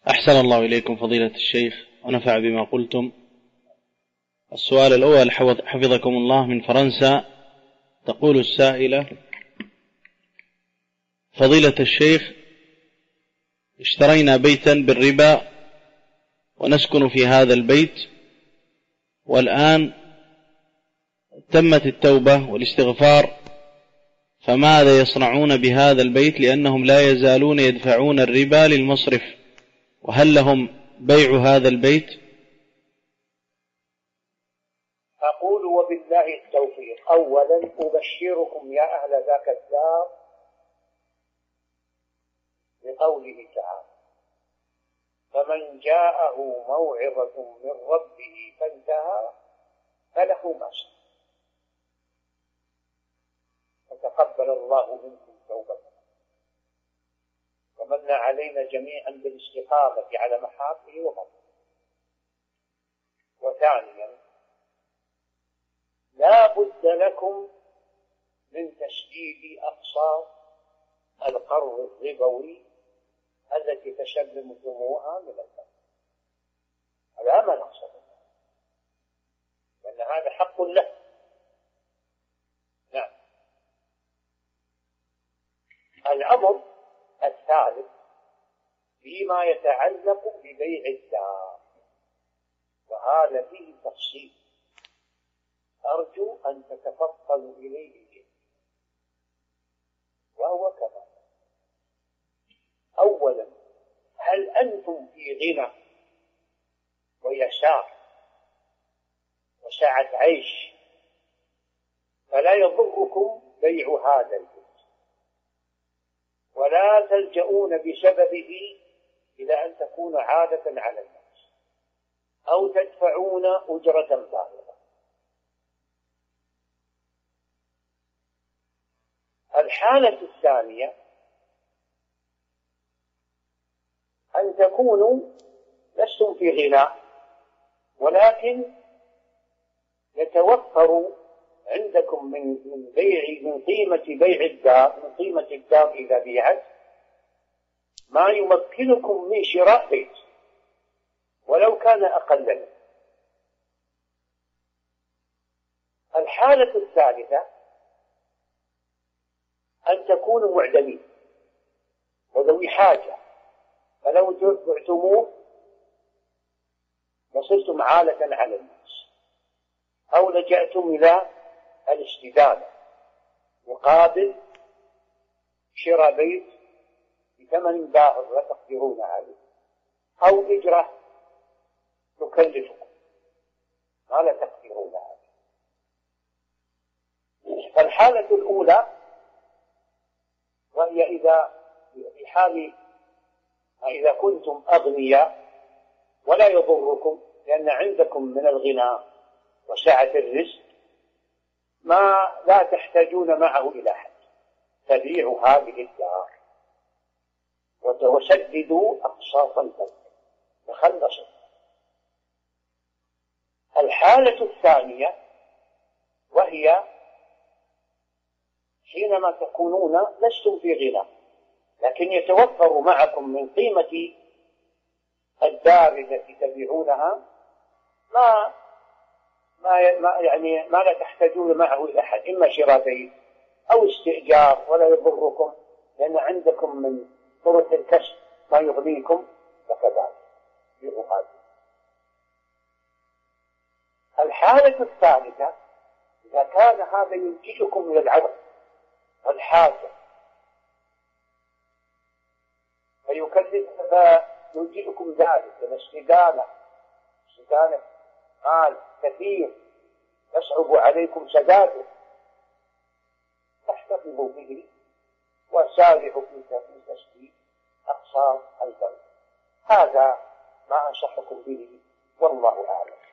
أحسن الله إليكم فضيلة الشيخ ونفع بما قلتم. السؤال الأول حفظكم الله من فرنسا. تقول السائلة: فضيلة الشيخ، اشترينا بيتا بالربا ونسكن في هذا البيت، والآن تمت التوبة والاستغفار، فماذا يصنعون بهذا البيت لأنهم لا يزالون يدفعون الربا للمصرف؟ وهل لهم بيع هذا البيت؟ أقول وبالله التوفيق. أولا أبشركم يا أهل ذاك الدار بقوله تعالى: فمن جاءه موعظة من ربه فانتهى فله ما شاء، فتقبل الله منكم توبته ومن علينا جميعا بالاستقامة على محابه ومطلوبه. وثانيا، لا بد لكم من تسديد أقساط القرض الربوي التي تشلمتموها من البنك. هذا ما نقصد، لأن هذا حق له. نعم. الأمر الثالث فيما يتعلق ببيع الدار، وهذا فيه تفصيل أرجو أن تتفضلوا إليه جدا، وهو كما: أولا، هل أنتم في غنى ويسار وسعة عيش فلا يضركم بيع هذا البيت، ولا تلجؤون بسببه إلى أن تكون عادة على الناس أو تدفعون أجرة بالغة؟ الحالة الثانية أن تكونوا لستم في غنى، ولكن يتوفر عندكم من قيمة بيع الدار، من قيمة الدار إذا بيعت، ما يمكنكم من شراء بيت ولو كان أقل منه. الحالة الثالثة أن تكونوا معدمين وذوي حاجة، فلو بعتموه وصرتم عالة على الناس، أو لجأتم إلى الاستدانة مقابل شراء بيت بثمن باهظ لا تقدرون عليه، أو إجرة تكلفكم ما لا تقدرون عليه. فالحالة الأولى وهي إذا كنتم أغنياء ولا يضركم، لأن عندكم من الغنى وسعة الرزق ما لا تحتاجون معه إلى حد، تبيعوا هذه الدار وسددوا أقساط البنك تخلصوا. الحالة الثانية وهي حينما تكونون لستم في غنى، لكن يتوفر معكم من قيمة الدار التي تبيعونها ما لا تحتاجون معه إلى أحد، إما شراء بيت أو استئجار ولا يضركم، لأن عندكم من طرق الكسب ما يغنيكم، فكذلك بغادر. الحالة الثالثة إذا كان هذا ينتجكم من العدم والحاجة فينتجكم ذلك الاستدانة مال كثير يصعب عليكم سداده، تحتفظوا به وسارعوا في تسديد أقساط البنك. هذا ما أنصحكم به، والله أعلم.